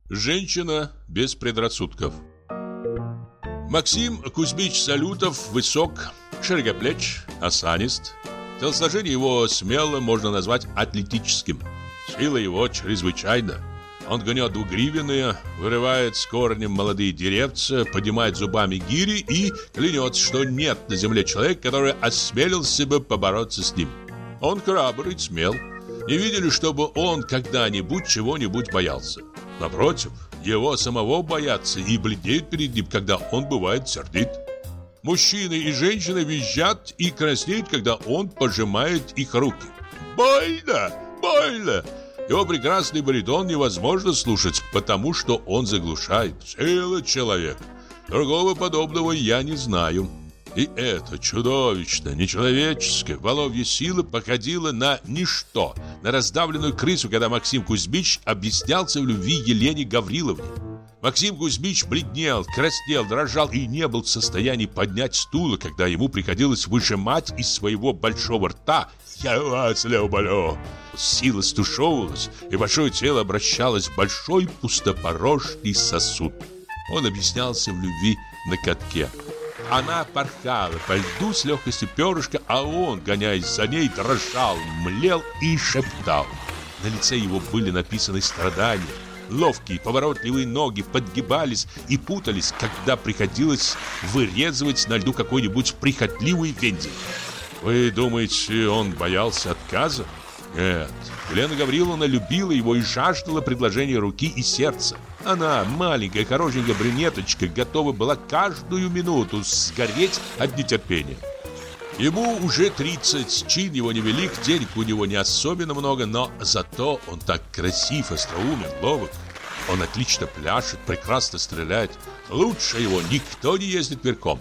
Женщина без предрассудков. Максим Кузьмич Салютов высок, широкоплеч, осанист. Телосложение его смело можно назвать атлетическим. Сила его чрезвычайна. Он гнет двугривенные, вырывает с корнем молодые деревца, поднимает зубами гири и клянется, что нет на земле человека, который осмелился бы побороться с ним. Он храбрый, смел. Не видели, чтобы он когда-нибудь чего-нибудь боялся. Напротив, его самого боятся и бледнеют перед ним, когда он бывает сердит. Мужчины и женщины визжат и краснеют, когда он пожимает их руки. Больно! Больно! Его прекрасный баритон невозможно слушать, потому что он заглушает. Сила человек. Другого подобного я не знаю. И эта чудовищная, нечеловеческая воловья сила походила на ничто, на раздавленную крысу, когда Максим Кузьмич объяснялся в любви Елене Гавриловне. Максим Кузьмич бледнел, краснел, дрожал и не был в состоянии поднять стула, когда ему приходилось выжимать из своего большого рта «Я вас люблю». Сила стушевывалась, и большое тело обращалось в большой пустопорожний сосуд. Он объяснялся в любви на катке. Она порхала по льду с легкостью перышка, а он, гоняясь за ней, дрожал, млел и шептал. На лице его были написаны страдания. Ловкие, поворотливые ноги подгибались и путались, когда приходилось вырезывать на льду какой-нибудь прихотливый вензель. Вы думаете, он боялся отказа? Нет, Елена Гавриловна любила его и жаждала предложения руки и сердца. Она, маленькая, хорошенькая брюнеточка, готова была каждую минуту сгореть от нетерпения. Ему уже 30, чин его невелик, денег у него не особенно много, но зато он так красив, остроумен, ловок. Он отлично пляшет, прекрасно стреляет. Лучше его никто не ездит верхом.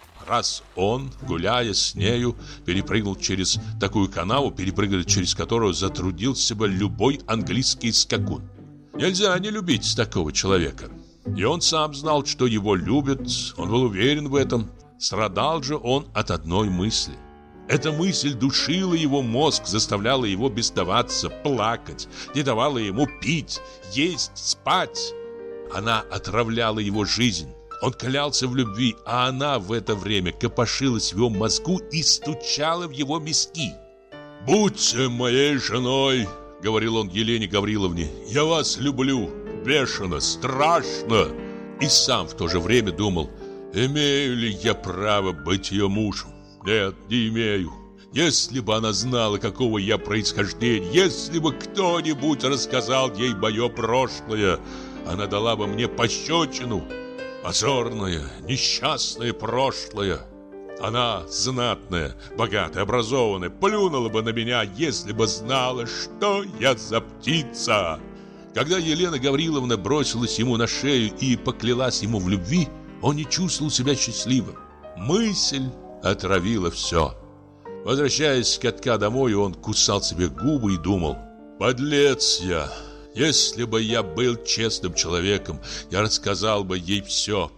Раз он, гуляя с нею, перепрыгнул через такую канаву, перепрыгнуть через которую затруднился бы любой английский скакун. Нельзя не любить такого человека. И он сам знал, что его любят, он был уверен в этом. Страдал же он от одной мысли. Эта мысль душила его мозг, заставляла его бесноваться, плакать, не давала ему пить, есть, спать. Она отравляла его жизнь. Он клялся в любви, а она в это время копошилась в его мозгу и стучала в его виски. «Будьте моей женой», — говорил он Елене Гавриловне, — «я вас люблю, бешено, страшно». И сам в то же время думал: имею ли я право быть ее мужем? Нет, не имею. Если бы она знала, какого я происхождения, если бы кто-нибудь рассказал ей мое прошлое, она дала бы мне пощечину. Позорное, несчастное прошлое. Она, знатная, богатая, образованная, плюнула бы на меня, если бы знала, что я за птица. Когда Елена Гавриловна бросилась ему на шею и поклялась ему в любви, он не чувствовал себя счастливым. Мысль отравила все. Возвращаясь с катка домой, он кусал себе губы и думал: «Подлец я! Если бы я был честным человеком, я рассказал бы ей все.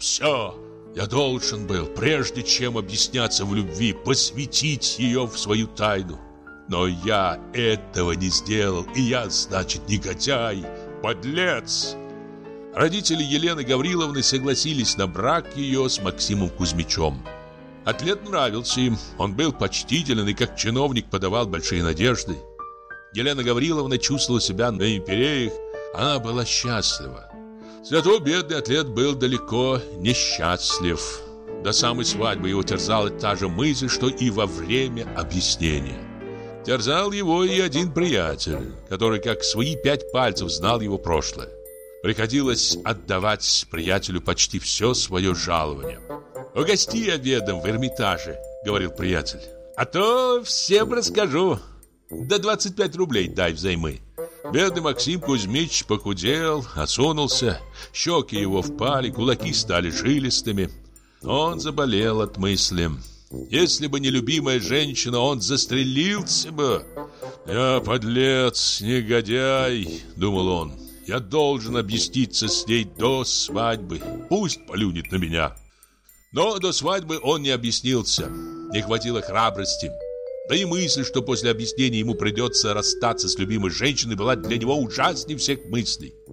Я должен был, прежде чем объясняться в любви, посвятить ее в свою тайну. Но я этого не сделал, и я, значит, негодяй, подлец». Родители Елены Гавриловны согласились на брак ее с Максимом Кузьмичем. Атлет нравился им, он был почтителен и как чиновник подавал большие надежды. Елена Гавриловна чувствовала себя на империях, она была счастлива. Зато бедный атлет был далеко не счастлив. До самой свадьбы его терзала та же мысль, что и во время объяснения. Терзал его и один приятель, который как свои 5 пальцев знал его прошлое. Приходилось отдавать приятелю почти все свое жалование. «Угости обедом в Эрмитаже», — говорил приятель, — «а то всем расскажу. До 25 рублей дай взаймы». Бедный Максим Кузьмич похудел, осунулся, щеки его впали, кулаки стали жилистыми. Он заболел от мысли. Если бы не любимая женщина, он застрелился бы. «Я подлец, негодяй», — думал он. «Я должен объясниться с ней до свадьбы. Пусть плюнет на меня». Но до свадьбы он не объяснился. Не хватило храбрости. Да и мысль, что после объяснения ему придется расстаться с любимой женщиной, была для него ужаснее всех мыслей.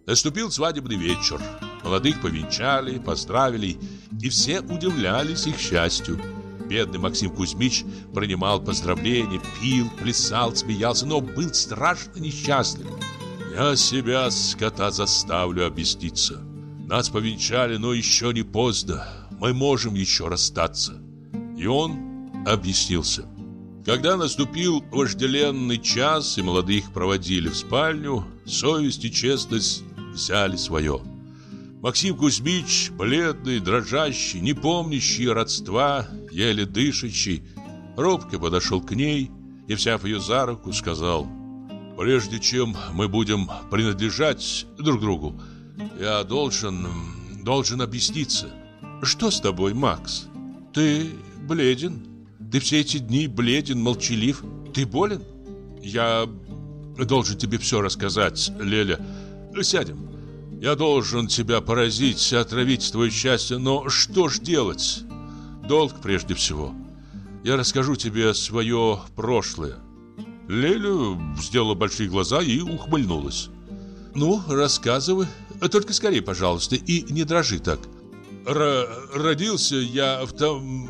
Наступил свадебный вечер. Молодых повенчали, поздравили, и все удивлялись их счастью. Бедный Максим Кузьмич принимал поздравления, пил, плясал, смеялся, но был страшно несчастлив. «Я себя, скота, заставлю объясниться. Нас повенчали, но еще не поздно. Мы можем еще расстаться». И он объяснился. Когда наступил вожделенный час и молодых проводили в спальню, совесть и честность взяли свое. Максим Кузьмич, бледный, дрожащий, не помнящий родства, еле дышащий, робко подошел к ней и, взяв ее за руку, сказал: «Прежде чем мы будем принадлежать друг другу, я должен объясниться». «Что с тобой, Макс? Ты бледен? Ты все эти дни бледен, молчалив. Ты болен?» «Я должен тебе все рассказать, Леля. Сядем. Я должен тебя поразить, отравить твое счастье, но что ж делать? Долг прежде всего. Я расскажу тебе свое прошлое». Леля сделала большие глаза и ухмыльнулась. «Ну, рассказывай. Только скорее, пожалуйста, и не дрожи так». Родился я в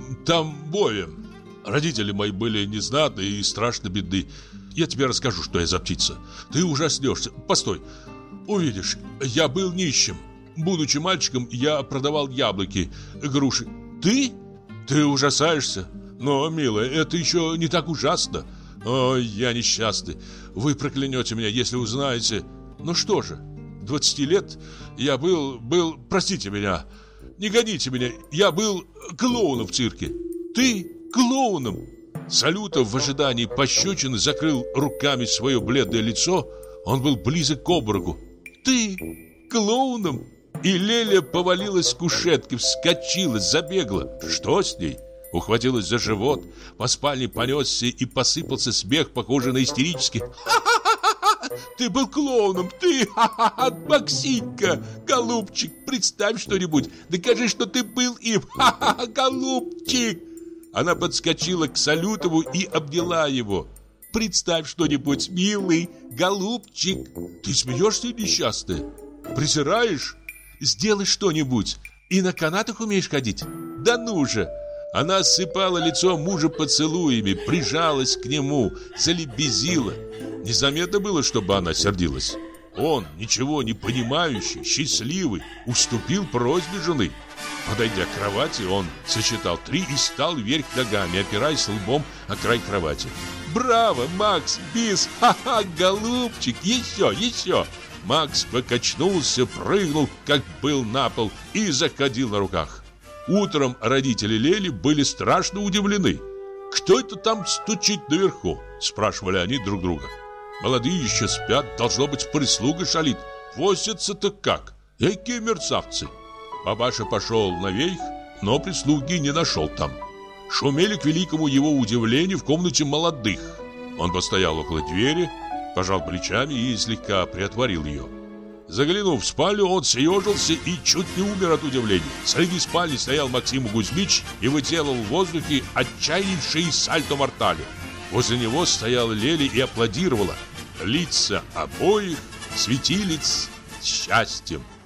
Тамбове. Родители мои были незнатные и страшно бедны. Я тебе расскажу, что я за птица. Ты ужаснешься. Постой. Увидишь, я был нищим. Будучи мальчиком, я продавал яблоки, груши. Ты? Ты ужасаешься? Но, милая, это еще не так ужасно. Ой, я несчастный. Вы проклянете меня, если узнаете. Ну что же, 20 лет я был... Простите меня, не гоните меня. Я был клоуном в цирке. Ты клоуном? Салютов в ожидании пощечины закрыл руками свое бледное лицо. Он был близок к обмороку. Ты клоуном? И Леля повалилась с кушетки, вскочила, забегла. Что с ней? Ухватилась за живот, по спальне понесся и посыпался смех, похожий на истерический. «Ха-ха-ха! Ты был клоуном! Ты! Ха-ха-ха! Максимка! Голубчик! Представь что-нибудь! Докажи, что ты был им! Ха-ха-ха! Голубчик!» Она подскочила к Салютову и обняла его. «Представь что-нибудь, милый! Голубчик! Ты смеешься, несчастная? Презираешь? Сделай что-нибудь! И на канатах умеешь ходить? Да ну же!» Она осыпала лицо мужа поцелуями, прижалась к нему, залебезила. Незаметно было, чтобы она сердилась. Он, ничего не понимающий, счастливый, уступил просьбе жены. Подойдя к кровати, он сосчитал 3 и стал вверх ногами, опираясь лбом о край кровати. «Браво, Макс! Бис! Ха-ха, голубчик! Еще, еще!» Макс покачнулся, прыгнул, как был на пол, и заходил на руках. Утром родители Лели были страшно удивлены. «Кто это там стучит наверху?» – спрашивали они друг друга. «Молодые еще спят, должно быть, прислуга шалит. Возятся-то как? Какие мерзавцы!» Папаша пошел наверх, но прислуги не нашел там. Шумели к великому его удивлению в комнате молодых. Он постоял около двери, пожал плечами и слегка приотворил ее. Заглянув в спальню, он съежился и чуть не умер от удивления. Среди спальни стоял Максим Кузьмич и выделал в воздухе отчаяннейший сальто-мортале. Возле него стояла Леля и аплодировала. Лица обоих светились счастьем.